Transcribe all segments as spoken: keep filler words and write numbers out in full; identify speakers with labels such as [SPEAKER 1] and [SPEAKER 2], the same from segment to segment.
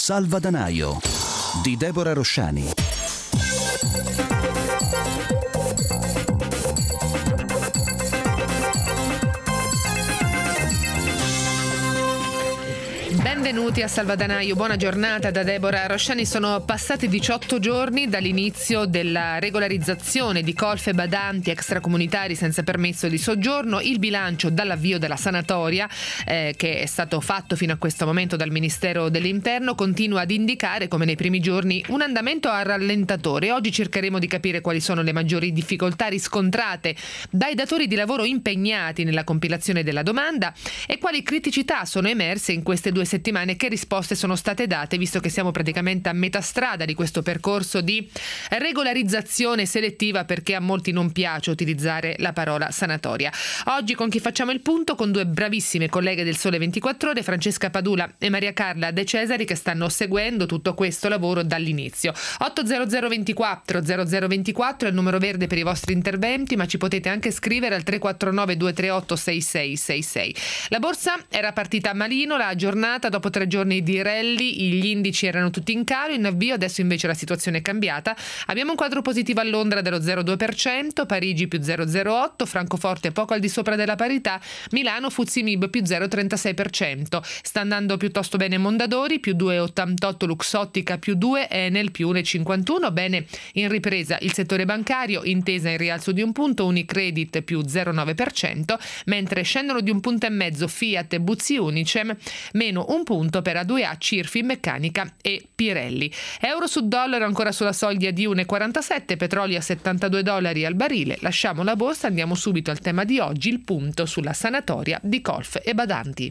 [SPEAKER 1] Salvadanaio di Deborah Rosciani.
[SPEAKER 2] Benvenuti a Salvadanaio, buona giornata da Deborah Rosciani. Sono passati diciotto giorni dall'inizio della regolarizzazione di colf e badanti extracomunitari senza permesso di soggiorno. Il bilancio dall'avvio della sanatoria, eh, che è stato fatto fino a questo momento dal Ministero dell'Interno, continua ad indicare, come nei primi giorni, un andamento a rallentatore. Oggi cercheremo di capire quali sono le maggiori difficoltà riscontrate dai datori di lavoro impegnati nella compilazione della domanda e quali criticità sono emerse in queste due settimane. Che risposte sono state date, visto che siamo praticamente a metà strada di questo percorso di regolarizzazione selettiva, perché a molti non piace utilizzare la parola sanatoria. Oggi con chi facciamo il punto? Con due bravissime colleghe del Sole ventiquattro Ore, Francesca Padula e Maria Carla De Cesari, che stanno seguendo tutto questo lavoro dall'inizio. otto zero zero ventiquattro zero zero ventiquattro è il numero verde per i vostri interventi, ma ci potete anche scrivere al tre quattro nove due tre otto sei sei sei sei. La borsa era partita a malino la giornata. Dopo tre giorni di rally gli indici erano tutti in calo, in avvio. Adesso invece la situazione è cambiata. Abbiamo un quadro positivo a Londra dello zero virgola due per cento, Parigi più zero virgola zero otto, Francoforte poco al di sopra della parità, Milano Fuzzi Mib più zero virgola trentasei per cento. Sta andando piuttosto bene Mondadori più due virgola ottantotto, Luxottica più due, Enel più uno virgola cinquantuno. Bene in ripresa il settore bancario, Intesa in rialzo di un punto, Unicredit più zero virgola nove per cento, mentre scendono di un punto e mezzo Fiat e Buzzi Unicem, meno un punto per A due A, Cirfi, Meccanica e Pirelli. Euro su dollaro ancora sulla soglia di uno virgola quarantasette, petrolio a settantadue dollari al barile. Lasciamo la borsa, andiamo subito al tema di oggi, il punto sulla sanatoria di colf e badanti.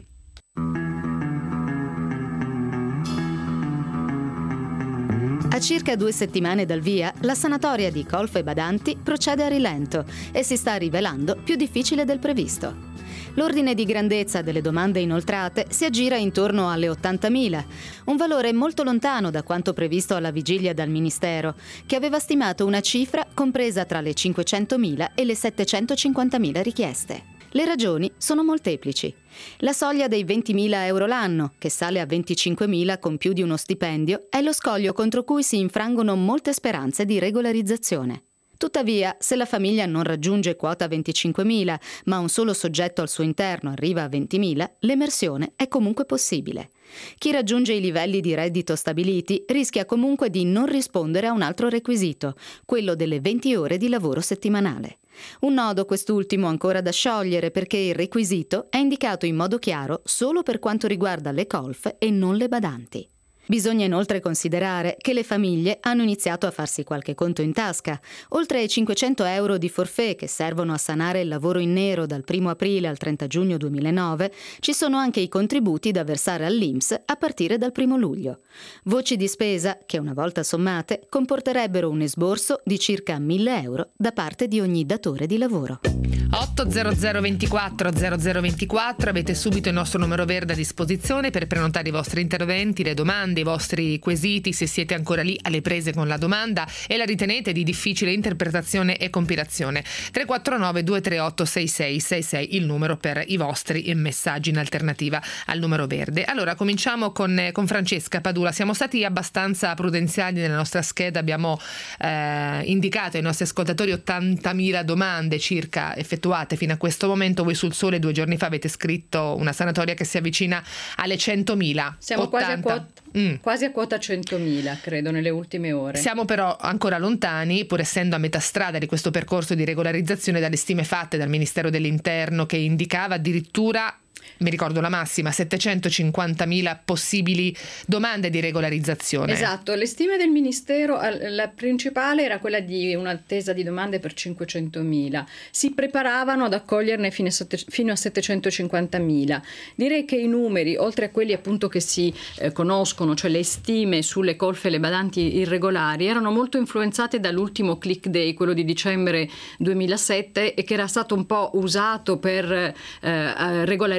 [SPEAKER 3] A circa due settimane dal via, la sanatoria di colf e badanti procede a rilento e si sta rivelando più difficile del previsto. L'ordine di grandezza delle domande inoltrate si aggira intorno alle ottantamila, un valore molto lontano da quanto previsto alla vigilia dal Ministero, che aveva stimato una cifra compresa tra le cinquecentomila e le settecentocinquantamila richieste. Le ragioni sono molteplici. La soglia dei ventimila euro l'anno, che sale a venticinquemila con più di uno stipendio, è lo scoglio contro cui si infrangono molte speranze di regolarizzazione. Tuttavia, se la famiglia non raggiunge quota venticinquemila, ma un solo soggetto al suo interno arriva a ventimila, l'emersione è comunque possibile. Chi raggiunge i livelli di reddito stabiliti rischia comunque di non rispondere a un altro requisito, quello delle venti ore di lavoro settimanale. Un nodo quest'ultimo ancora da sciogliere, perché il requisito è indicato in modo chiaro solo per quanto riguarda le colf e non le badanti. Bisogna inoltre considerare che le famiglie hanno iniziato a farsi qualche conto in tasca. Oltre ai cinquecento euro di forfait che servono a sanare il lavoro in nero dal primo aprile al trenta giugno duemilanove, ci sono anche i contributi da versare all'I N P S a partire dal primo luglio. Voci di spesa che, una volta sommate, comporterebbero un esborso di circa mille euro da parte di ogni datore di lavoro.
[SPEAKER 2] otto zero zero ventiquattro zero zero ventiquattro, avete subito il nostro numero verde a disposizione per prenotare i vostri interventi, le domande, i vostri quesiti, se siete ancora lì alle prese con la domanda e la ritenete di difficile interpretazione e compilazione. tre quattro nove due tre otto sei sei sei sei il numero per i vostri messaggi in alternativa al numero verde. Allora cominciamo con, con Francesca Padula. Siamo stati abbastanza prudenziali nella nostra scheda, abbiamo eh, indicato ai nostri ascoltatori ottantamila domande circa effettuate fino a questo momento. Voi sul Sole due giorni fa avete scritto una sanatoria che si avvicina alle centomila.
[SPEAKER 4] Siamo
[SPEAKER 2] ottanta.
[SPEAKER 4] quasi a quota Mm. quasi a quota centomila, credo, nelle ultime ore.
[SPEAKER 2] Siamo però ancora lontani, pur essendo a metà strada di questo percorso di regolarizzazione, dalle stime fatte dal Ministero dell'Interno, che indicava addirittura, mi ricordo la massima, settecentocinquantamila possibili domande di regolarizzazione.
[SPEAKER 4] Esatto, le stime del Ministero, la principale era quella di un'attesa di domande per cinquecentomila. Si preparavano ad accoglierne fino a, sette, fino a settecentocinquantamila. Direi che i numeri, oltre a quelli appunto che si eh, conoscono, cioè le stime sulle colf e le badanti irregolari, erano molto influenzate dall'ultimo click day, quello di dicembre duemilasette, e che era stato un po' usato per eh, regolarizzare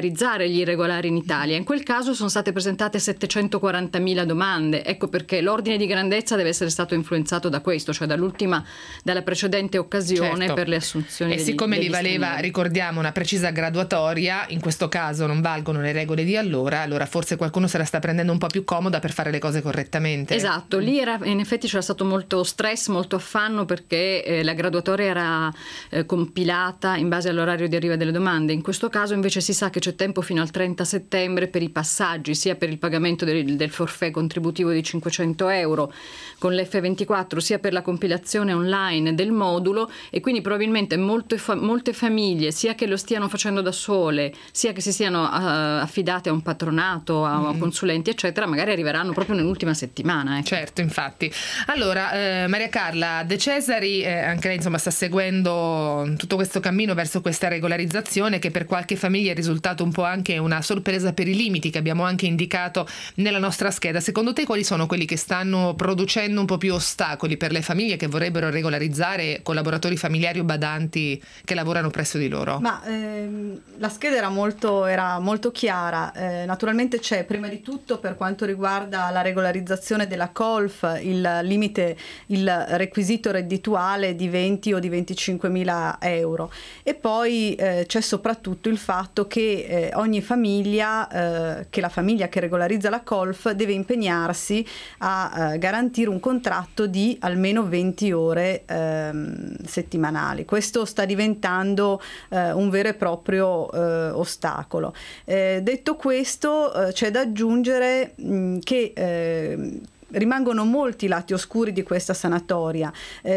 [SPEAKER 4] regolarizzare gli irregolari in Italia. In quel caso sono state presentate settecentoquarantamila domande. Ecco perché l'ordine di grandezza deve essere stato influenzato da questo, cioè dall'ultima, dalla precedente occasione, certo, per le assunzioni.
[SPEAKER 2] E
[SPEAKER 4] degli,
[SPEAKER 2] siccome
[SPEAKER 4] degli
[SPEAKER 2] gli valeva,
[SPEAKER 4] stranieri.
[SPEAKER 2] ricordiamo, una precisa graduatoria, in questo caso non valgono le regole di allora, allora forse qualcuno se la sta prendendo un po' più comoda per fare le cose correttamente.
[SPEAKER 4] Esatto, lì era, in effetti c'era stato molto stress, molto affanno, perché eh, la graduatoria era eh, compilata in base all'orario di arrivo delle domande. In questo caso invece si sa che c'è tempo fino al trenta settembre per i passaggi, sia per il pagamento del, del forfait contributivo di cinquecento euro con l'F ventiquattro, sia per la compilazione online del modulo, e quindi probabilmente molte, fa- molte famiglie, sia che lo stiano facendo da sole, sia che si siano uh, affidate a un patronato, a, mm. a consulenti eccetera, magari arriveranno proprio nell'ultima settimana. Ecco.
[SPEAKER 2] Certo, infatti. Allora, eh, Maria Carla De Cesari, eh, anche lei insomma sta seguendo tutto questo cammino verso questa regolarizzazione, che per qualche famiglia è risultato un po' anche una sorpresa per i limiti che abbiamo anche indicato nella nostra scheda. Secondo te quali sono quelli che stanno producendo un po' più ostacoli per le famiglie che vorrebbero regolarizzare collaboratori familiari o badanti che lavorano presso di loro?
[SPEAKER 5] Ma ehm, la scheda era molto, era molto chiara. Eh, naturalmente c'è prima di tutto, per quanto riguarda la regolarizzazione della colf, il limite, il requisito reddituale di venti o di venticinquemila euro, e poi eh, c'è soprattutto il fatto che eh, ogni famiglia, eh, che la famiglia che regolarizza la colf deve impegnarsi a eh, garantire un contratto di almeno venti ore ehm, settimanali. Questo sta diventando eh, un vero e proprio eh, ostacolo. Eh, detto questo, eh, c'è da aggiungere mh, che eh, rimangono molti lati oscuri di questa sanatoria,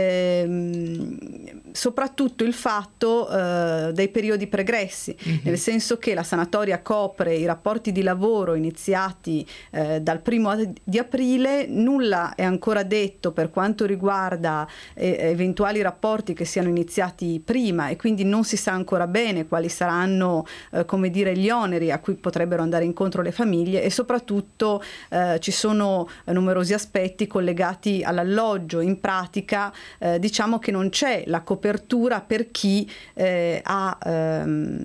[SPEAKER 5] ehm, soprattutto il fatto eh, dei periodi pregressi, mm-hmm. nel senso che la sanatoria copre i rapporti di lavoro iniziati eh, dal primo di aprile, nulla è ancora detto per quanto riguarda eh, eventuali rapporti che siano iniziati prima, e quindi non si sa ancora bene quali saranno eh, come dire gli oneri a cui potrebbero andare incontro le famiglie, e soprattutto eh, ci sono eh, numerosi aspetti collegati all'alloggio. In pratica eh, diciamo che non c'è la copertura per chi eh, ha ehm,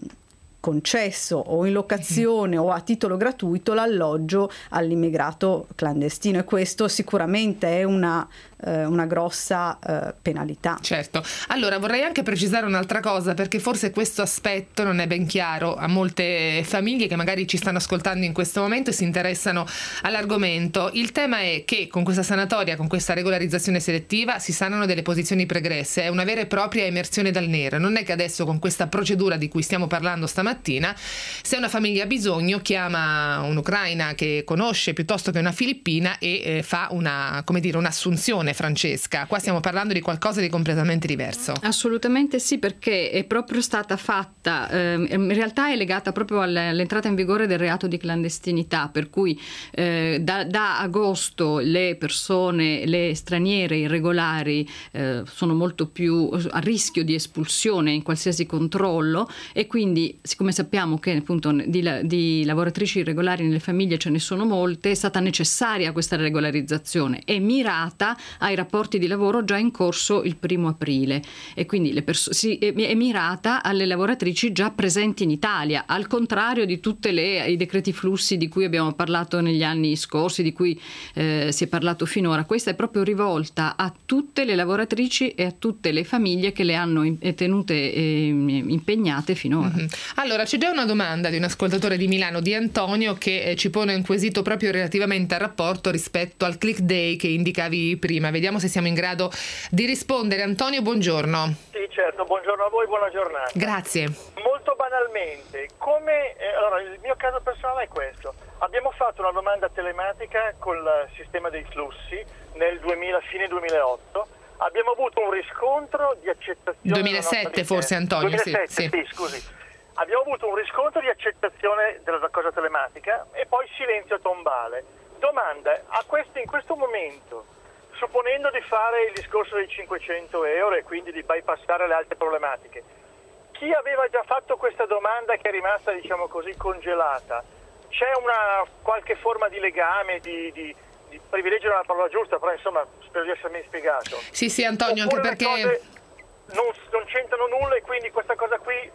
[SPEAKER 5] concesso o in locazione o a titolo gratuito l'alloggio all'immigrato clandestino, e questo sicuramente è una una grossa eh, penalità.
[SPEAKER 2] Certo. Allora vorrei anche precisare un'altra cosa, perché forse questo aspetto non è ben chiaro a molte famiglie che magari ci stanno ascoltando in questo momento e si interessano all'argomento. Il tema è che con questa sanatoria, con questa regolarizzazione selettiva, si sanano delle posizioni pregresse, è una vera e propria emersione dal nero. Non è che adesso con questa procedura di cui stiamo parlando stamattina, se una famiglia ha bisogno chiama un'ucraina che conosce piuttosto che una filippina e eh, fa una, come dire, un'assunzione. Francesca, qua stiamo parlando di qualcosa di completamente diverso.
[SPEAKER 4] Assolutamente sì, perché è proprio stata fatta, eh, in realtà è legata proprio all'entrata in vigore del reato di clandestinità, per cui eh, da, da agosto le persone, le straniere irregolari eh, sono molto più a rischio di espulsione in qualsiasi controllo, e quindi siccome sappiamo che appunto di, di lavoratrici irregolari nelle famiglie ce ne sono molte, è stata necessaria questa regolarizzazione e mirata ai rapporti di lavoro già in corso il primo aprile, e quindi le perso- si, è, è mirata alle lavoratrici già presenti in Italia, al contrario di tutti i decreti flussi di cui abbiamo parlato negli anni scorsi, di cui eh, si è parlato finora. Questa è proprio rivolta a tutte le lavoratrici e a tutte le famiglie che le hanno in, tenute eh, impegnate finora. Mm-hmm.
[SPEAKER 2] Allora c'è già una domanda di un ascoltatore di Milano, di Antonio, che eh, ci pone un quesito proprio relativamente al rapporto rispetto al click day che indicavi prima. Vediamo se siamo in grado di rispondere. Antonio, buongiorno.
[SPEAKER 6] Sì, certo, buongiorno a voi, buona giornata.
[SPEAKER 2] Grazie.
[SPEAKER 6] Molto banalmente, come eh, allora il mio caso personale è questo. Abbiamo fatto una domanda telematica col sistema dei flussi nel duemila, fine duemilaotto. Abbiamo avuto un riscontro di accettazione
[SPEAKER 2] duemilasette forse, Antonio,
[SPEAKER 6] duemilasette,
[SPEAKER 2] sì, sì.
[SPEAKER 6] sì, scusi. Abbiamo avuto un riscontro di accettazione della cosa telematica e poi silenzio tombale. Domanda, a questo, in questo momento, supponendo di fare il discorso dei cinquecento euro e quindi di bypassare le altre problematiche, chi aveva già fatto questa domanda che è rimasta, diciamo così, congelata, c'è una qualche forma di legame, di, di, di privilegio nella parola giusta, però insomma spero di essermi spiegato.
[SPEAKER 2] Sì, sì, Antonio,
[SPEAKER 6] Oppure
[SPEAKER 2] anche perché
[SPEAKER 6] non, non c'entrano nulla e quindi questa cosa qui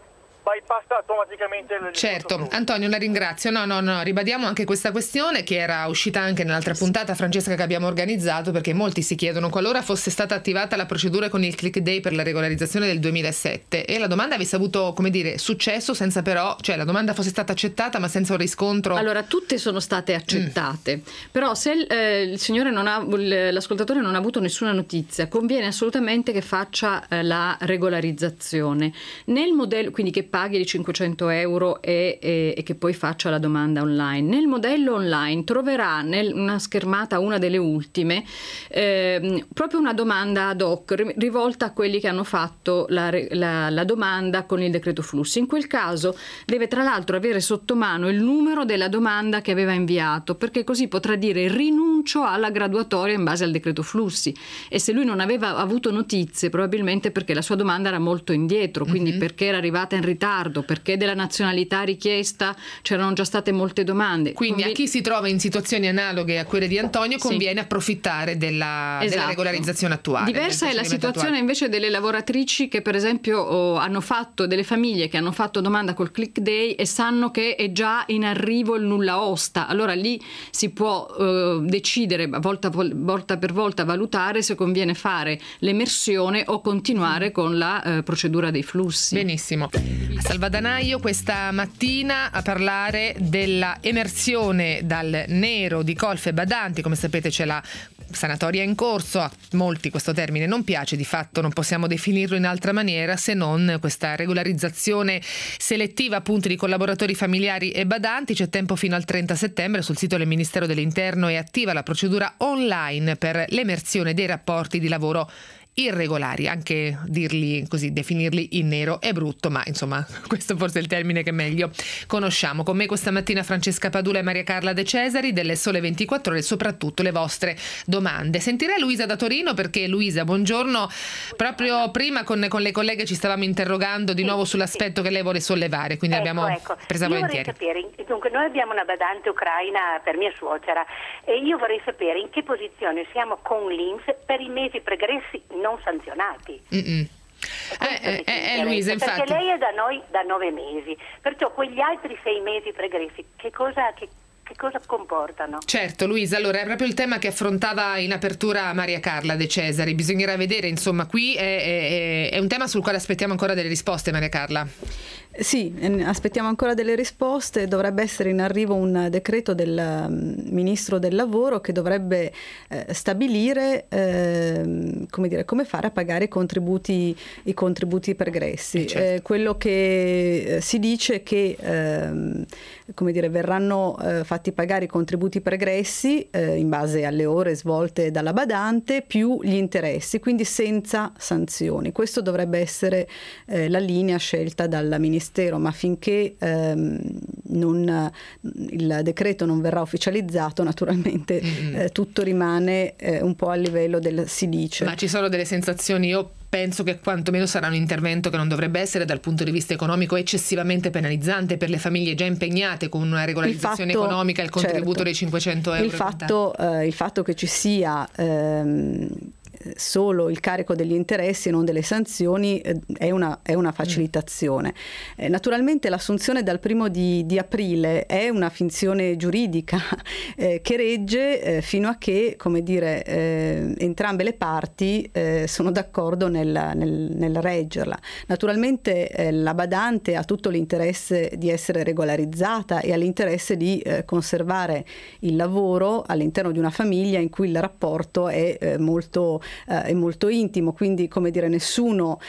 [SPEAKER 6] bypassa automaticamente il
[SPEAKER 2] Certo, Antonio, la ringrazio. No, no, no, ribadiamo anche questa questione che era uscita anche nell'altra puntata, Francesca, che abbiamo organizzato, perché molti si chiedono qualora fosse stata attivata la procedura con il click day per la regolarizzazione del duemilasette e la domanda avesse avuto, come dire, successo senza però, cioè la domanda fosse stata accettata ma senza un riscontro.
[SPEAKER 4] Allora, tutte sono state accettate, mm. però se il, eh, il signore non ha, l'ascoltatore non ha avuto nessuna notizia, conviene assolutamente che faccia eh, la regolarizzazione nel modello, quindi che paghi i cinquecento euro e, e, e che poi faccia la domanda online. Nel modello online troverà nel, una schermata, una delle ultime, eh, proprio una domanda ad hoc rivolta a quelli che hanno fatto la, la, la domanda con il decreto flussi. In quel caso deve tra l'altro avere sotto mano il numero della domanda che aveva inviato, perché così potrà dire rinuncio alla graduatoria in base al decreto flussi, e se lui non aveva avuto notizie probabilmente perché la sua domanda era molto indietro, quindi mm-hmm. perché era arrivata in ritardo, perché della nazionalità richiesta c'erano già state molte domande.
[SPEAKER 2] Quindi Convi- a chi si trova in situazioni analoghe a quelle di Antonio conviene sì. approfittare della,
[SPEAKER 4] esatto.
[SPEAKER 2] della regolarizzazione attuale.
[SPEAKER 4] Diversa è la situazione attuale. Invece delle lavoratrici che per esempio oh, hanno fatto, delle famiglie che hanno fatto domanda col click day e sanno che è già in arrivo il nulla osta. Allora lì si può eh, decidere volta, volta per volta, valutare se conviene fare l'emersione o continuare con la eh, procedura dei flussi.
[SPEAKER 2] Benissimo. A Salvadanaio questa mattina a parlare della emersione dal nero di colf e badanti. Come sapete c'è la sanatoria in corso, a molti questo termine non piace, di fatto non possiamo definirlo in altra maniera se non questa regolarizzazione selettiva appunto di collaboratori familiari e badanti. C'è tempo fino al trenta settembre, sul sito del Ministero dell'Interno è attiva la procedura online per l'emersione dei rapporti di lavoro irregolari, anche dirli così, definirli in nero è brutto, ma insomma questo forse è il termine che meglio conosciamo. Con me questa mattina Francesca Padula e Maria Carla De Cesari delle Sole ventiquattro Ore, soprattutto le vostre domande. Sentirei Luisa da Torino, perché Luisa, buongiorno, proprio prima con, con le colleghe ci stavamo interrogando di sì, nuovo sull'aspetto sì. che lei vuole sollevare, quindi ecco, abbiamo
[SPEAKER 7] ecco.
[SPEAKER 2] presa
[SPEAKER 7] io
[SPEAKER 2] volentieri.
[SPEAKER 7] Vorrei sapere, dunque noi abbiamo una badante ucraina per mia suocera e io vorrei sapere in che posizione siamo con l'I N P S per i mesi pregressi non sanzionati. Mm-mm.
[SPEAKER 2] Eh, eh, eh, Luisa, infatti.
[SPEAKER 7] Perché lei è da noi da nove mesi, perciò quegli altri sei mesi pregressi che cosa, che, che cosa comportano?
[SPEAKER 2] Certo, Luisa, allora è proprio il tema che affrontava in apertura Maria Carla De Cesari. Bisognerà vedere, insomma, qui è, è, è un tema sul quale aspettiamo ancora delle risposte, Maria Carla.
[SPEAKER 5] Sì, aspettiamo ancora delle risposte. Dovrebbe essere in arrivo un decreto del Ministro del Lavoro che dovrebbe eh, stabilire eh, come dire, come fare a pagare i contributi, i contributi pregressi. Eh, certo. eh, quello che eh, si dice è che eh, come dire, verranno eh, fatti pagare i contributi pregressi eh, in base alle ore svolte dalla badante più gli interessi, quindi senza sanzioni. Questo dovrebbe essere eh, la linea scelta dal Ministero, ma finché ehm, non, il decreto non verrà ufficializzato, naturalmente mm-hmm. eh, tutto rimane eh, un po' a livello del si dice.
[SPEAKER 2] Ma ci sono delle sensazioni, io penso che quantomeno sarà un intervento che non dovrebbe essere dal punto di vista economico eccessivamente penalizzante per le famiglie già impegnate con una regolarizzazione il fatto, economica, il contributo certo, dei cinquecento euro.
[SPEAKER 5] Il fatto, eh, il fatto che ci sia ehm, solo il carico degli interessi e non delle sanzioni eh, è, una, è una facilitazione. Eh, naturalmente l'assunzione dal primo di, di aprile è una finzione giuridica eh, che regge eh, fino a che, come dire, eh, entrambe le parti eh, sono d'accordo nel, nel, nel reggerla. Naturalmente eh, la badante ha tutto l'interesse di essere regolarizzata e ha l'interesse di eh, conservare il lavoro all'interno di una famiglia in cui il rapporto è eh, molto Uh, è molto intimo, quindi come dire nessuno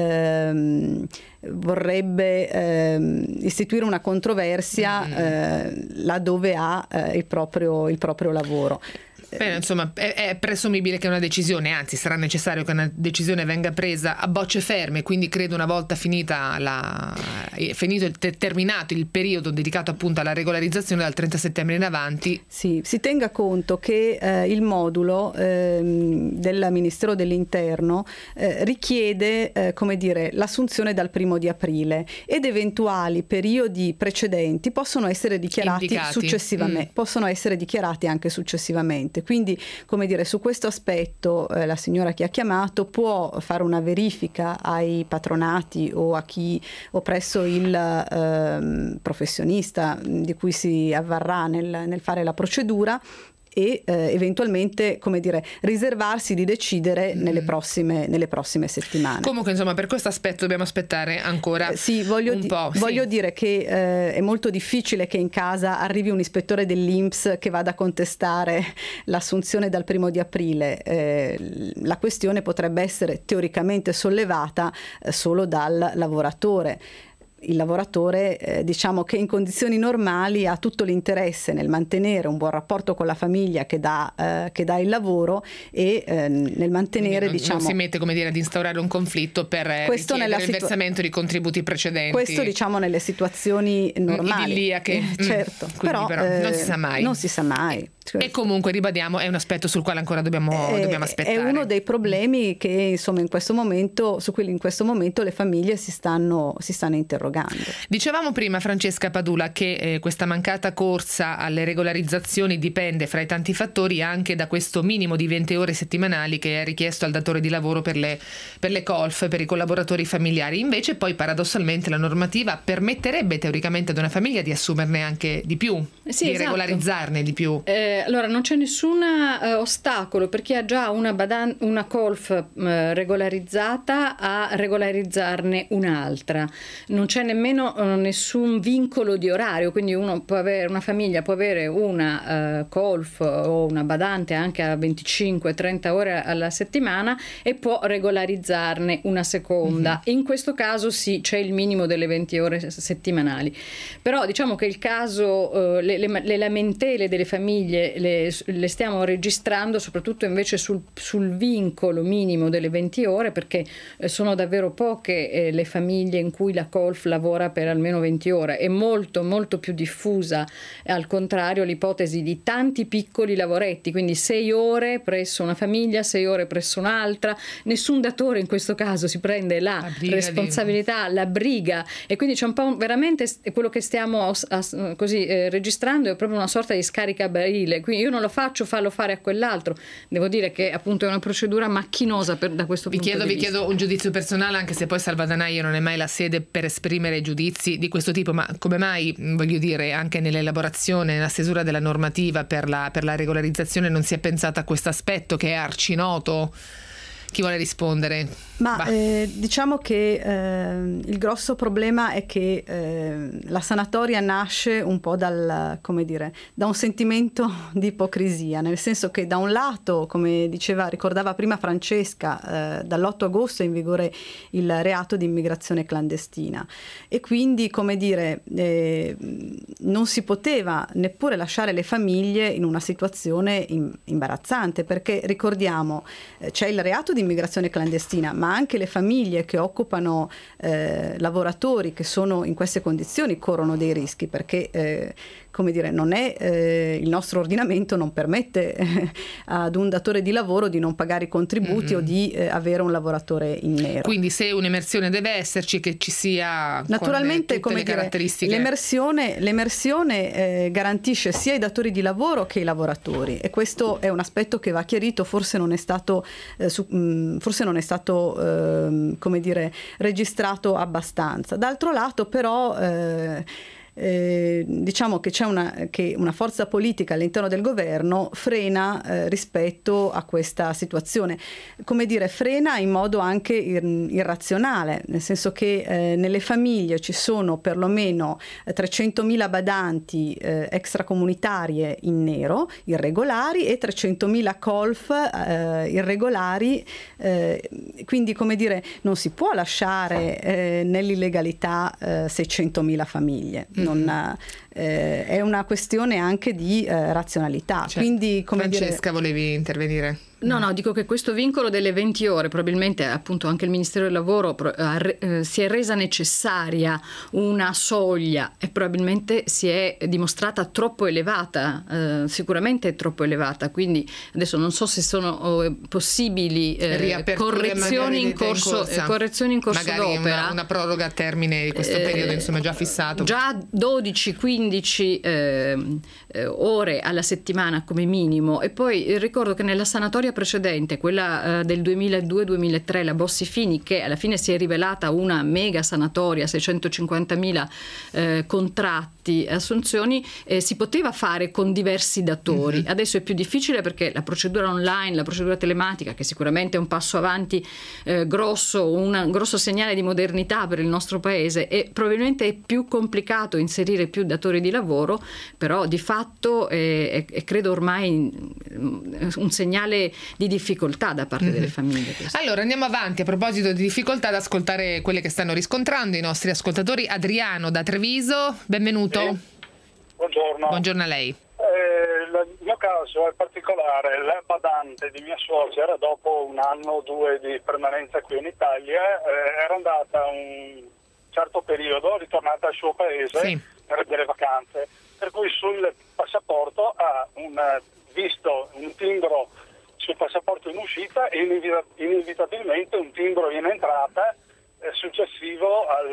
[SPEAKER 5] ehm, vorrebbe ehm, istituire una controversia mm. eh, laddove ha eh, il proprio, il proprio lavoro.
[SPEAKER 2] Bene, insomma, è, è presumibile che una decisione, anzi sarà necessario che una decisione venga presa a bocce ferme, quindi credo una volta finita la, finito il, terminato il periodo dedicato appunto alla regolarizzazione dal trenta settembre in avanti.
[SPEAKER 5] Sì, si tenga conto che eh, il modulo eh, del Ministero dell'Interno eh, richiede eh, come dire l'assunzione dal primo di aprile ed eventuali periodi precedenti possono essere dichiarati
[SPEAKER 2] Indicati.
[SPEAKER 5] successivamente, mm. possono essere dichiarati anche successivamente. Quindi, come dire, su questo aspetto eh, la signora che ha chiamato può fare una verifica ai patronati o a chi o presso il eh, professionista di cui si avvarrà nel, nel fare la procedura, e eh, eventualmente, come dire, riservarsi di decidere mm. nelle prossime nelle prossime settimane.
[SPEAKER 2] Comunque, insomma, per questo aspetto dobbiamo aspettare ancora
[SPEAKER 5] eh, sì, voglio
[SPEAKER 2] un
[SPEAKER 5] di-
[SPEAKER 2] po'.
[SPEAKER 5] Voglio
[SPEAKER 2] sì.
[SPEAKER 5] dire che eh, è molto difficile che in casa arrivi un ispettore dell'I N P S che vada a contestare l'assunzione dal primo di aprile. Eh, la questione potrebbe essere teoricamente sollevata eh, solo dal lavoratore. Il lavoratore eh, diciamo che in condizioni normali ha tutto l'interesse nel mantenere un buon rapporto con la famiglia che dà, eh, che dà il lavoro e eh, nel mantenere
[SPEAKER 2] non,
[SPEAKER 5] diciamo
[SPEAKER 2] non si mette, come dire, ad instaurare un conflitto per
[SPEAKER 5] questo
[SPEAKER 2] richiedere
[SPEAKER 5] nella
[SPEAKER 2] il
[SPEAKER 5] situ-
[SPEAKER 2] versamento di contributi precedenti.
[SPEAKER 5] Questo diciamo nelle situazioni normali.
[SPEAKER 2] Idilliache.
[SPEAKER 5] Eh, certo,
[SPEAKER 2] Quindi,
[SPEAKER 5] però,
[SPEAKER 2] però
[SPEAKER 5] eh,
[SPEAKER 2] non si sa mai.
[SPEAKER 5] Non si sa mai.
[SPEAKER 2] E comunque ribadiamo, è un aspetto sul quale ancora dobbiamo,
[SPEAKER 5] è,
[SPEAKER 2] dobbiamo aspettare.
[SPEAKER 5] È uno dei problemi che insomma in questo momento, su cui in questo momento le famiglie si stanno, si stanno interrogando.
[SPEAKER 2] Dicevamo prima, Francesca Padula, che eh, questa mancata corsa alle regolarizzazioni dipende fra i tanti fattori anche da questo minimo di venti ore settimanali che è richiesto al datore di lavoro per le, per le colf, per i collaboratori familiari. Invece poi paradossalmente la normativa permetterebbe teoricamente ad una famiglia di assumerne anche di più,
[SPEAKER 4] sì,
[SPEAKER 2] di
[SPEAKER 4] esatto.
[SPEAKER 2] regolarizzarne di più.
[SPEAKER 4] Eh, allora non c'è nessun eh, ostacolo per chi ha già una, badan- una colf eh, regolarizzata a regolarizzarne un'altra. Non c'è nemmeno eh, nessun vincolo di orario, quindi uno può avere, una famiglia può avere una eh, colf o una badante anche a venticinque trenta ore alla settimana e può regolarizzarne una seconda. Mm-hmm. In questo caso sì, c'è il minimo delle venti ore settimanali. Però diciamo che il caso, eh, le, le, le lamentele delle famiglie Le, le stiamo registrando soprattutto invece sul, sul vincolo minimo delle venti ore, perché eh, sono davvero poche eh, le famiglie in cui la colf lavora per almeno venti ore. È molto molto più diffusa eh, al contrario l'ipotesi di tanti piccoli lavoretti, quindi sei ore presso una famiglia, sei ore presso un'altra. Nessun datore in questo caso si prende la, la responsabilità, di... la briga, e quindi c'è un po' veramente quello che stiamo as, as, così eh, registrando è proprio una sorta di scaricabarile. Quindi io non lo faccio, fallo fare a quell'altro. Devo dire che appunto è una procedura macchinosa per, da questo
[SPEAKER 2] vi
[SPEAKER 4] punto
[SPEAKER 2] chiedo,
[SPEAKER 4] di
[SPEAKER 2] vi
[SPEAKER 4] vista.
[SPEAKER 2] chiedo un giudizio personale, anche se poi Salvadanaio non è mai la sede per esprimere giudizi di questo tipo, ma come mai, voglio dire, anche nell'elaborazione, nella stesura della normativa per la, per la regolarizzazione non si è pensato a questo aspetto che è arcinoto? Chi vuole rispondere?
[SPEAKER 5] Ma eh, diciamo che eh, il grosso problema è che eh, la sanatoria nasce un po' dal, come dire, da un sentimento di ipocrisia, nel senso che da un lato, come diceva, ricordava prima Francesca, eh, dall'otto agosto è in vigore il reato di immigrazione clandestina e quindi, come dire, eh, non si poteva neppure lasciare le famiglie in una situazione in, imbarazzante, perché ricordiamo eh, c'è il reato di immigrazione clandestina, ma anche le famiglie che occupano eh, lavoratori che sono in queste condizioni corrono dei rischi, perché eh, come dire, non è eh, il nostro ordinamento non permette eh, ad un datore di lavoro di non pagare i contributi mm-hmm. o di eh, avere un lavoratore in nero.
[SPEAKER 2] Quindi se un'emersione deve esserci, che ci sia
[SPEAKER 5] naturalmente
[SPEAKER 2] con tutte
[SPEAKER 5] come
[SPEAKER 2] le
[SPEAKER 5] dire,
[SPEAKER 2] caratteristiche.
[SPEAKER 5] L'emersione, l'emersione eh, garantisce sia i datori di lavoro che i lavoratori, e questo è un aspetto che va chiarito, forse non è stato eh, su, mh, forse non è stato eh, come dire registrato abbastanza. D'altro lato però eh, Eh, diciamo che c'è una, che una forza politica all'interno del governo frena eh, rispetto a questa situazione, come dire, frena in modo anche ir- irrazionale, nel senso che eh, nelle famiglie ci sono perlomeno trecentomila badanti eh, extracomunitarie in nero, irregolari, e trecentomila colf eh, irregolari, eh, quindi come dire non si può lasciare eh, nell'illegalità eh, seicentomila famiglie. Mm. Non, eh, è una questione anche di eh, razionalità.
[SPEAKER 2] Cioè,
[SPEAKER 5] quindi come
[SPEAKER 2] Francesca
[SPEAKER 5] dire...
[SPEAKER 2] volevi intervenire?
[SPEAKER 4] No, no, dico che questo vincolo delle venti ore, probabilmente appunto anche il Ministero del Lavoro eh, si è resa necessaria una soglia e probabilmente si è dimostrata troppo elevata, eh, sicuramente troppo elevata, quindi adesso non so se sono eh, possibili eh, correzioni in corso, in eh, correzioni in corso
[SPEAKER 2] magari
[SPEAKER 4] d'opera.
[SPEAKER 2] Una, una proroga a termine di questo
[SPEAKER 4] eh,
[SPEAKER 2] periodo, insomma, già fissato.
[SPEAKER 4] Già dodici quindici eh, eh, ore alla settimana come minimo, e poi ricordo che nella sanatoria precedente, quella eh, del duemiladue duemilatré, la Bossi-Fini, che alla fine si è rivelata una mega sanatoria, seicentocinquantamila eh, contratti, assunzioni, eh, si poteva fare con diversi datori. Mm-hmm. Adesso è più difficile perché la procedura online, la procedura telematica, che sicuramente è un passo avanti eh, grosso, un grosso segnale di modernità per il nostro paese, e probabilmente è più complicato inserire più datori di lavoro, però di fatto è, è, è credo ormai un segnale di difficoltà da parte mm-hmm. delle famiglie. Questo.
[SPEAKER 2] Allora andiamo avanti, a proposito di difficoltà, ad ascoltare quelle che stanno riscontrando i nostri ascoltatori. Adriano da Treviso, benvenuto.
[SPEAKER 8] Sì. Buongiorno.
[SPEAKER 2] Buongiorno a lei.
[SPEAKER 8] Eh, il mio caso è particolare. La badante di mia suocera, dopo un anno o due di permanenza qui in Italia, eh, era andata un certo periodo, ritornata al suo paese
[SPEAKER 2] sì.
[SPEAKER 8] per delle vacanze, per cui sul passaporto ha un, visto un timbro sul passaporto in uscita e inevitabilmente un timbro in entrata eh, successivo al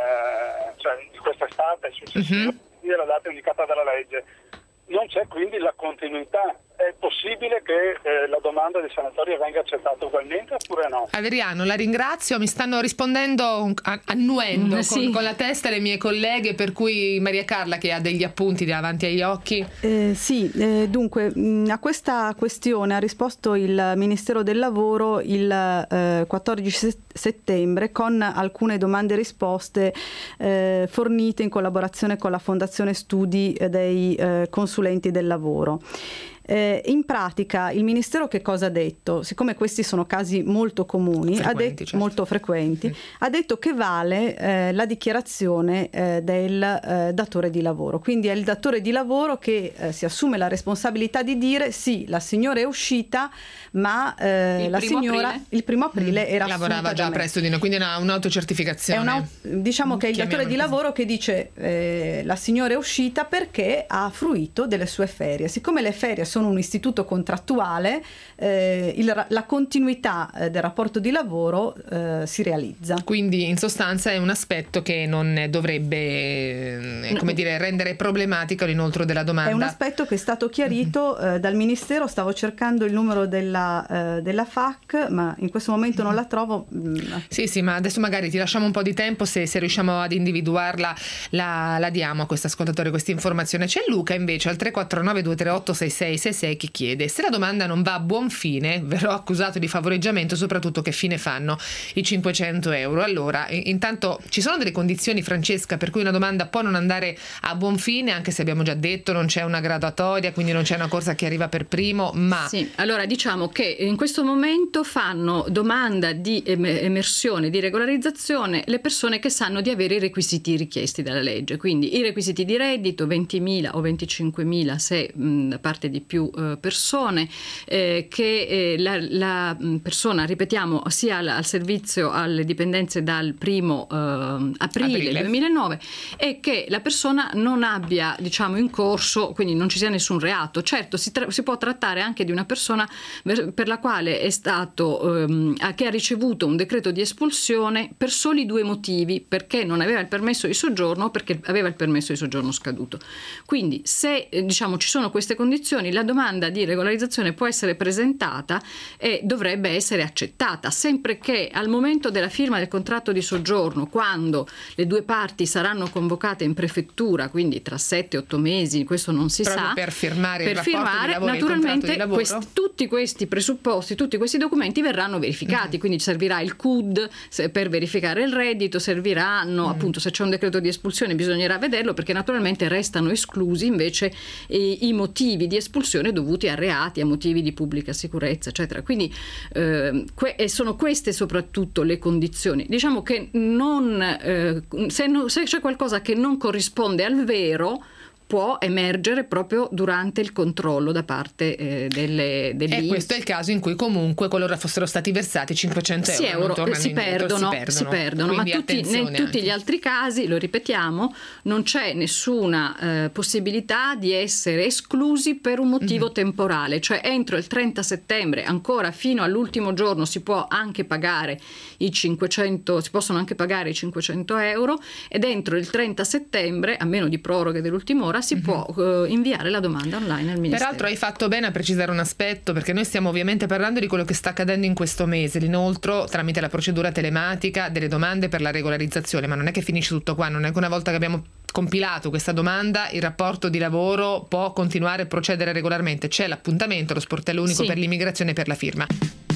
[SPEAKER 8] eh, cioè di quest'estate successivo mm-hmm. alla data indicata dalla legge. Non c'è quindi la continuità. È possibile che eh, la domanda di sanatoria venga accettata ugualmente oppure no?
[SPEAKER 2] Adriano, la ringrazio, mi stanno rispondendo annuendo mm, sì. con, con la testa le mie colleghe, per cui Maria Carla, che ha degli appunti davanti agli occhi.
[SPEAKER 5] Eh, sì, eh, dunque mh, a questa questione ha risposto il Ministero del Lavoro il eh, quattordici settembre con alcune domande e risposte eh, fornite in collaborazione con la Fondazione Studi eh, dei eh, consulenti del lavoro. Eh, in pratica il Ministero che cosa ha detto? Siccome questi sono casi molto comuni,
[SPEAKER 2] frequenti,
[SPEAKER 5] ha detto,
[SPEAKER 2] certo.
[SPEAKER 5] molto frequenti,
[SPEAKER 2] mm.
[SPEAKER 5] ha detto che vale eh, la dichiarazione eh, del eh, datore di lavoro. Quindi è il datore di lavoro che eh, si assume la responsabilità di dire sì, la signora è uscita, ma eh, la signora aprile? il primo aprile
[SPEAKER 2] mm.
[SPEAKER 5] era
[SPEAKER 2] lavorava già presso di noi, quindi è una, un'autocertificazione.
[SPEAKER 5] È una, diciamo che è il datore di lavoro che dice eh, la signora è uscita perché ha fruito delle sue ferie. Siccome le ferie sono un istituto contrattuale, eh, il, la continuità eh, del rapporto di lavoro eh, si realizza.
[SPEAKER 2] Quindi in sostanza è un aspetto che non dovrebbe eh, come dire, rendere problematica l'inoltro della domanda.
[SPEAKER 5] È un aspetto che è stato chiarito eh, dal Ministero. Stavo cercando il numero della, eh, della F A C, ma in questo momento non la trovo.
[SPEAKER 2] Sì, sì, ma adesso magari ti lasciamo un po' di tempo, se, se riusciamo ad individuarla la, la diamo a questo ascoltatore questa informazione. C'è Luca invece al tre quattro nove due tre otto sei sei sei sei che chiede: se la domanda non va a buon fine verrò accusato di favoreggiamento, soprattutto che fine fanno i cinquecento euro. Allora, intanto ci sono delle condizioni, Francesca, per cui una domanda può non andare a buon fine, anche se abbiamo già detto non c'è una graduatoria, quindi non c'è una corsa che arriva per primo, ma
[SPEAKER 4] sì, allora diciamo che in questo momento fanno domanda di emersione, di regolarizzazione le persone che sanno di avere i requisiti richiesti dalla legge, quindi i requisiti di reddito ventimila o venticinquemila se mh, da parte di più eh, persone, eh, che eh, la, la persona, ripetiamo, sia al, al servizio alle dipendenze dal primo eh, aprile, aprile duemilanove, e che la persona non abbia, diciamo, in corso, quindi non ci sia nessun reato. Certo, si, tra- si può trattare anche di una persona ver- per la quale è stato ehm, che ha ricevuto un decreto di espulsione per soli due motivi: perché non aveva il permesso di soggiorno o perché aveva il permesso di soggiorno scaduto. Quindi se eh, diciamo ci sono queste condizioni, la domanda di regolarizzazione può essere presentata e dovrebbe essere accettata, sempre che al momento della firma del contratto di soggiorno, quando le due parti saranno convocate in prefettura, quindi tra sette otto mesi, questo non si
[SPEAKER 2] proprio
[SPEAKER 4] sa,
[SPEAKER 2] per firmare
[SPEAKER 4] per
[SPEAKER 2] il rapporto
[SPEAKER 4] firmare,
[SPEAKER 2] di lavoro,
[SPEAKER 4] naturalmente
[SPEAKER 2] il lavoro.
[SPEAKER 4] Questi, tutti questi presupposti, tutti questi documenti verranno verificati, mm-hmm. quindi servirà il C U D se, per verificare il reddito, serviranno mm. appunto, se c'è un decreto di espulsione bisognerà vederlo, perché naturalmente restano esclusi invece i, i motivi di espulsione dovuti a reati, a motivi di pubblica sicurezza, eccetera. Quindi eh, que- e sono queste soprattutto le condizioni. Diciamo che non, eh, se, no, se c'è qualcosa che non corrisponde al vero, può emergere proprio durante il controllo da parte eh, delle, dell'I N P S.
[SPEAKER 2] E questo è il caso in cui comunque qualora fossero stati versati cinquecento euro,
[SPEAKER 4] euro
[SPEAKER 2] non
[SPEAKER 4] si, perdono,
[SPEAKER 2] si perdono,
[SPEAKER 4] si perdono, ma tutti, in tutti gli altri casi, lo ripetiamo, non c'è nessuna eh, possibilità di essere esclusi per un motivo mm-hmm. temporale, cioè entro il trenta settembre, ancora fino all'ultimo giorno, si può anche pagare i cinquecento, si possono anche pagare i cinquecento euro, ed entro il trenta settembre, a meno di proroghe dell'ultima ora, si può uh, inviare la domanda online al Ministero.
[SPEAKER 2] Peraltro hai fatto bene a precisare un aspetto, perché noi stiamo ovviamente parlando di quello che sta accadendo in questo mese, l'inoltro tramite la procedura telematica delle domande per la regolarizzazione, ma non è che finisce tutto qua, non è che una volta che abbiamo compilato questa domanda il rapporto di lavoro può continuare a procedere regolarmente, c'è l'appuntamento, lo sportello unico
[SPEAKER 4] sì.
[SPEAKER 2] per l'immigrazione per la firma.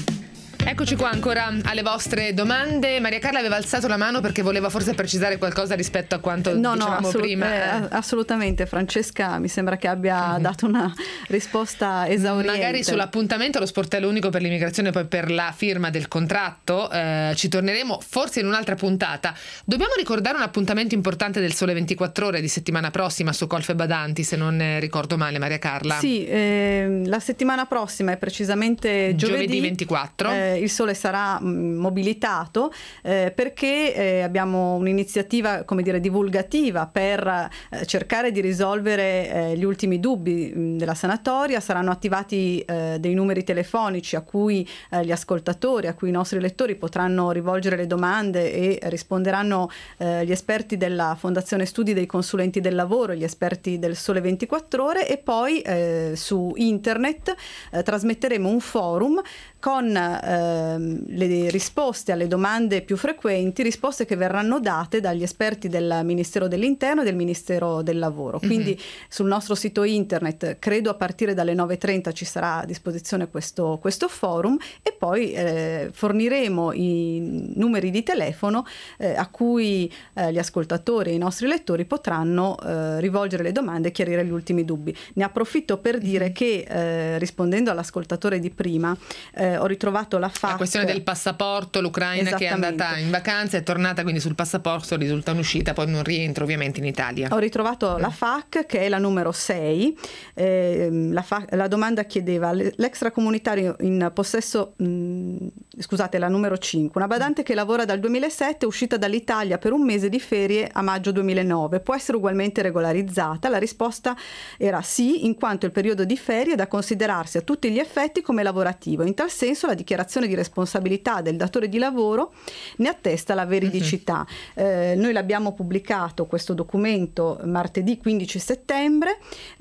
[SPEAKER 2] Eccoci qua ancora alle vostre domande. Maria Carla aveva alzato la mano perché voleva forse precisare qualcosa rispetto a quanto
[SPEAKER 5] no,
[SPEAKER 2] dicevamo
[SPEAKER 5] no, assolut-
[SPEAKER 2] prima.
[SPEAKER 5] Eh, assolutamente, Francesca mi sembra che abbia mm-hmm. dato una risposta esauriente.
[SPEAKER 2] Magari sull'appuntamento allo sportello unico per l'immigrazione, poi per la firma del contratto eh, ci torneremo forse in un'altra puntata. Dobbiamo ricordare un appuntamento importante del Sole ventiquattro Ore di settimana prossima su Colf e Badanti, se non eh, ricordo male, Maria Carla.
[SPEAKER 5] Sì, eh, la settimana prossima è precisamente giovedì,
[SPEAKER 2] giovedì ventiquattro.
[SPEAKER 5] Eh, il Sole sarà mh, mobilitato eh, perché eh, abbiamo un'iniziativa, come dire, divulgativa per eh, cercare di risolvere eh, gli ultimi dubbi mh, della sanatoria. Saranno attivati eh, dei numeri telefonici a cui eh, gli ascoltatori, a cui i nostri lettori potranno rivolgere le domande, e risponderanno eh, gli esperti della Fondazione Studi dei Consulenti del Lavoro, gli esperti del Sole ventiquattro Ore, e poi eh, su internet eh, trasmetteremo un forum con eh, le risposte alle domande più frequenti, risposte che verranno date dagli esperti del Ministero dell'Interno e del Ministero del Lavoro. Quindi mm-hmm. sul nostro sito internet, credo a partire dalle nove e trenta ci sarà a disposizione questo, questo forum, e poi eh, forniremo i numeri di telefono eh, a cui eh, gli ascoltatori e i nostri lettori potranno eh, rivolgere le domande e chiarire gli ultimi dubbi. Ne approfitto per dire mm-hmm. che eh, rispondendo all'ascoltatore di prima eh, ho ritrovato la F A Q.
[SPEAKER 2] La questione del passaporto, l'Ucraina che è andata in vacanza, è tornata, quindi sul passaporto risulta un'uscita, poi un rientro ovviamente in Italia.
[SPEAKER 5] Ho ritrovato mm. la F A Q, che è la numero sei. Eh, la, fa- la domanda chiedeva: l'extracomunitario in possesso, mh, scusate, la numero cinque, una badante che lavora dal duemilasette, uscita dall'Italia per un mese di ferie a maggio duemilanove, può essere ugualmente regolarizzata? La risposta era sì, in quanto il periodo di ferie è da considerarsi a tutti gli effetti come lavorativo. In tal senso la dichiarazione di responsabilità del datore di lavoro ne attesta la veridicità. Uh-huh. Eh, noi l'abbiamo pubblicato questo documento martedì quindici settembre,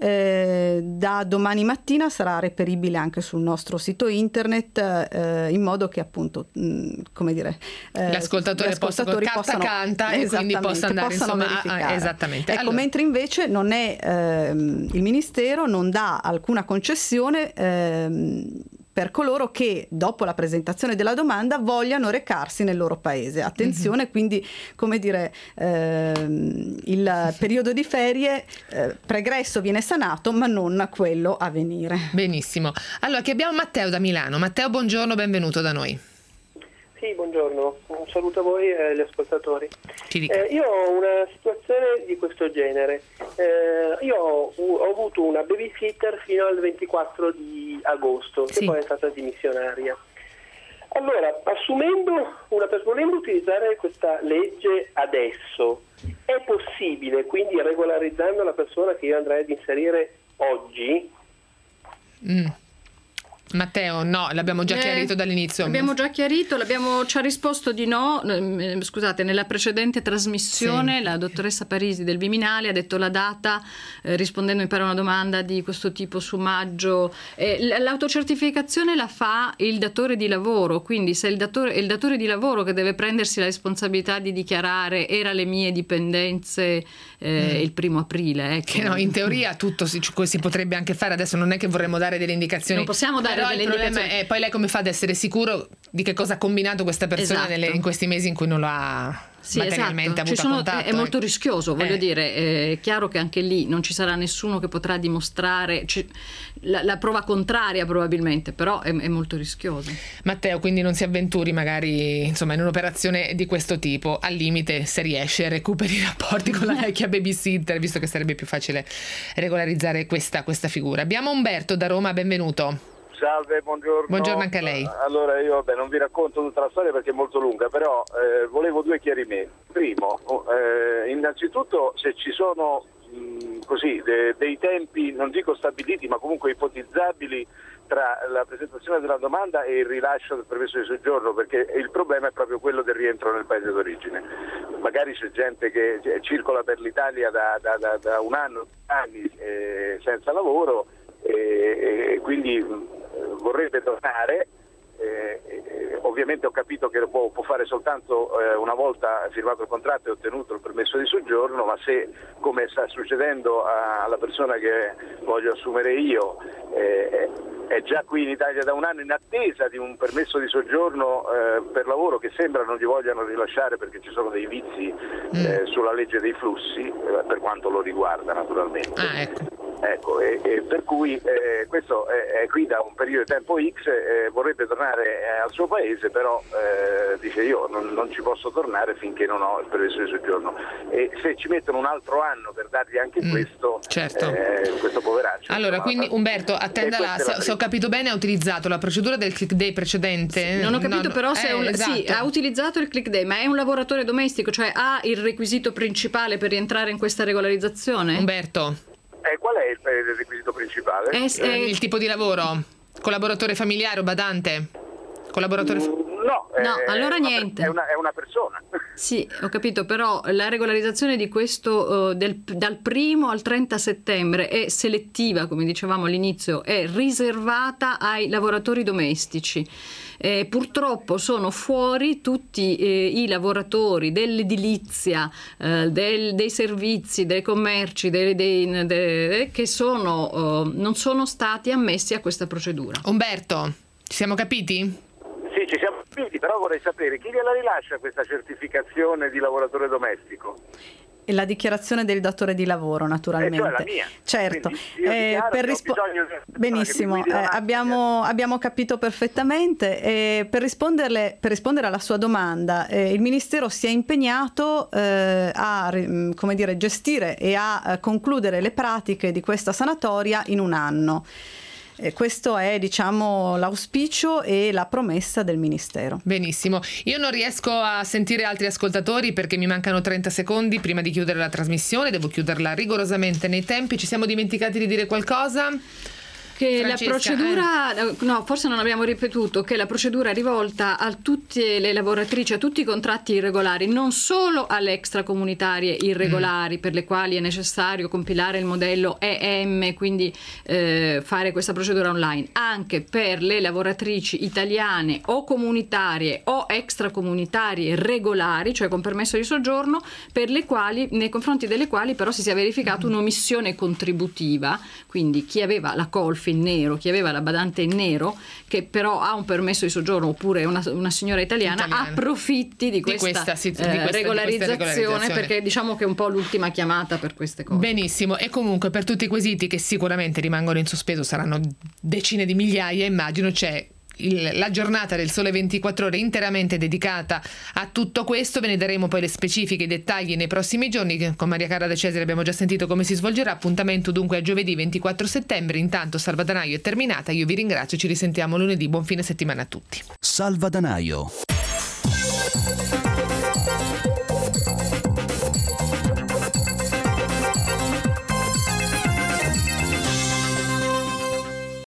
[SPEAKER 5] eh, da domani mattina sarà reperibile anche sul nostro sito internet, eh, in modo che appunto mh, come dire eh,
[SPEAKER 2] l'ascoltatore possa carta canta e quindi possa andare insomma a, esattamente.
[SPEAKER 5] Ecco, allora, mentre invece non è ehm, il Ministero non dà alcuna concessione ehm, per coloro che dopo la presentazione della domanda vogliano recarsi nel loro paese. Attenzione, mm-hmm. quindi come dire ehm, il periodo di ferie eh, pregresso viene sanato, ma non quello a venire.
[SPEAKER 2] Benissimo. Allora, che abbiamo Matteo da Milano. Matteo, buongiorno, benvenuto da noi.
[SPEAKER 9] Sì, buongiorno, un saluto a voi e agli ascoltatori. Eh, io ho una situazione di questo genere. Eh, io ho, ho avuto una babysitter fino al ventiquattro di agosto, che sì. poi è stata dimissionaria. Allora, assumendo una persona, volendo utilizzare questa legge adesso, è possibile, quindi regolarizzando la persona che io andrei ad inserire oggi?
[SPEAKER 2] Mm. Matteo, no, l'abbiamo già eh, chiarito dall'inizio.
[SPEAKER 4] L'abbiamo già chiarito, l'abbiamo, ci ha risposto di no. Scusate, nella precedente trasmissione sì. la dottoressa Parisi del Viminale ha detto la data, eh, rispondendo mi pare a una domanda di questo tipo su maggio. Eh, l'autocertificazione la fa il datore di lavoro, quindi se il datore, è il datore di lavoro che deve prendersi la responsabilità di dichiarare era le mie dipendenze eh, mm. il primo aprile. Ecco.
[SPEAKER 2] Che no, in teoria tutto si, si potrebbe anche fare, adesso non è che vorremmo dare delle indicazioni.
[SPEAKER 4] Non possiamo dare
[SPEAKER 2] Però il problema è poi lei come fa ad essere sicuro di che cosa ha combinato questa persona esatto. nelle, in questi mesi in cui non lo ha
[SPEAKER 4] sì,
[SPEAKER 2] materialmente
[SPEAKER 4] esatto.
[SPEAKER 2] avuto
[SPEAKER 4] sono,
[SPEAKER 2] contatto.
[SPEAKER 4] È, è molto rischioso, voglio
[SPEAKER 2] eh.
[SPEAKER 4] dire, è chiaro che anche lì non ci sarà nessuno che potrà dimostrare c- la, la prova contraria probabilmente, però è, è molto rischioso.
[SPEAKER 2] Matteo, quindi non si avventuri magari insomma in un'operazione di questo tipo, al limite se riesce recuperi i rapporti con la vecchia babysitter, visto che sarebbe più facile regolarizzare questa, questa figura. Abbiamo Umberto da Roma, benvenuto.
[SPEAKER 10] Salve, buongiorno.
[SPEAKER 2] Buongiorno anche a lei.
[SPEAKER 10] Allora io vabbè, non vi racconto tutta la storia perché è molto lunga, però eh, volevo due chiarimenti. Primo, eh, innanzitutto se ci sono mh, così de, dei tempi, non dico stabiliti, ma comunque ipotizzabili tra la presentazione della domanda e il rilascio del permesso di soggiorno, perché il problema è proprio quello del rientro nel paese d'origine. Magari c'è gente che circola per l'Italia da, da, da, da un anno, anni eh, senza lavoro e, e quindi vorrebbe tornare, eh, eh, ovviamente ho capito che lo può, può fare soltanto eh, una volta firmato il contratto e ottenuto il permesso di soggiorno, ma se, come sta succedendo a, alla persona che voglio assumere io, eh, è già qui in Italia da un anno in attesa di un permesso di soggiorno eh, per lavoro che sembra non gli vogliano rilasciare perché ci sono dei vizi eh, sulla legge dei flussi, eh, per quanto lo riguarda naturalmente.
[SPEAKER 2] Ah, ecco.
[SPEAKER 10] Ecco, e, e per cui eh, questo è, è qui da un periodo di tempo X, eh, vorrebbe tornare eh, al suo paese, però eh, dice io non, non ci posso tornare finché non ho il permesso di soggiorno, e se ci mettono un altro anno per dargli anche mm, questo,
[SPEAKER 2] certo.
[SPEAKER 10] eh, questo poveraccio.
[SPEAKER 2] Allora,
[SPEAKER 10] insomma,
[SPEAKER 2] quindi Umberto, attendala, se, se ho capito bene ha utilizzato la procedura del click day precedente.
[SPEAKER 4] Sì, non ho capito no, però se
[SPEAKER 2] eh,
[SPEAKER 4] è un,
[SPEAKER 2] esatto.
[SPEAKER 4] sì, ha utilizzato il click day, ma è un lavoratore domestico, cioè ha il requisito principale per rientrare in questa regolarizzazione?
[SPEAKER 2] Umberto.
[SPEAKER 10] Eh, qual è il, il requisito principale?
[SPEAKER 2] Eh, eh, il tipo di lavoro? Collaboratore familiare o badante? Collaboratore
[SPEAKER 10] mm, no,
[SPEAKER 4] no
[SPEAKER 10] è,
[SPEAKER 4] allora
[SPEAKER 10] è
[SPEAKER 4] niente.
[SPEAKER 10] È una, è una persona.
[SPEAKER 4] Sì, ho capito, però la regolarizzazione di questo uh, del, dal primo al trenta settembre è selettiva, come dicevamo all'inizio, è riservata ai lavoratori domestici. Eh, purtroppo sono fuori tutti eh, i lavoratori dell'edilizia, eh, del, dei servizi, dei commerci, dei, dei, dei, che sono, eh, non sono stati ammessi a questa procedura.
[SPEAKER 2] Umberto, ci siamo capiti?
[SPEAKER 10] Sì, ci siamo capiti, però vorrei sapere chi gliela rilascia questa certificazione di lavoratore domestico?
[SPEAKER 5] E la dichiarazione del datore di lavoro, naturalmente.
[SPEAKER 10] E cioè la mia.
[SPEAKER 5] Certo. Eh, per rispo- Benissimo, eh, abbiamo, abbiamo capito perfettamente. Eh, per, risponderle, per rispondere alla sua domanda, eh, il Ministero si è impegnato eh, a come dire, gestire e a, a concludere le pratiche di questa sanatoria in un anno. Eh, questo è, diciamo, l'auspicio e la promessa del Ministero.
[SPEAKER 2] Benissimo. Io non riesco a sentire altri ascoltatori perché mi mancano trenta secondi prima di chiudere la trasmissione. Devo chiuderla rigorosamente nei tempi. Ci siamo dimenticati di dire qualcosa?
[SPEAKER 4] Che
[SPEAKER 2] Francesca,
[SPEAKER 4] la procedura, eh. no, forse non abbiamo ripetuto che la procedura è rivolta a tutte le lavoratrici, a tutti i contratti irregolari, non solo alle extracomunitarie irregolari mm. per le quali è necessario compilare il modello E M, quindi eh, fare questa procedura online, anche per le lavoratrici italiane o comunitarie o extracomunitarie regolari, cioè con permesso di soggiorno, per le quali, nei confronti delle quali però si sia verificata mm. un'omissione contributiva, quindi chi aveva la colf in nero, chi aveva la badante in nero, che però ha un permesso di soggiorno oppure una, una signora italiana, italiana, approfitti di questa, di questa, sì, di questa, eh, regolarizzazione, di questa regolarizzazione, perché diciamo che è un po' l'ultima chiamata per queste cose.
[SPEAKER 2] Benissimo, e comunque per tutti i quesiti che sicuramente rimangono in sospeso, saranno decine di migliaia, immagino, c'è Il, la giornata del Sole ventiquattro Ore interamente dedicata a tutto questo. Ve ne daremo poi le specifiche, i dettagli nei prossimi giorni. Con Maria Carla De Cesare abbiamo già sentito come si svolgerà. Appuntamento dunque a giovedì ventiquattro settembre. Intanto Salvadanaio è terminata, io vi ringrazio, ci risentiamo lunedì, buon fine settimana a tutti.
[SPEAKER 1] Salvadanaio.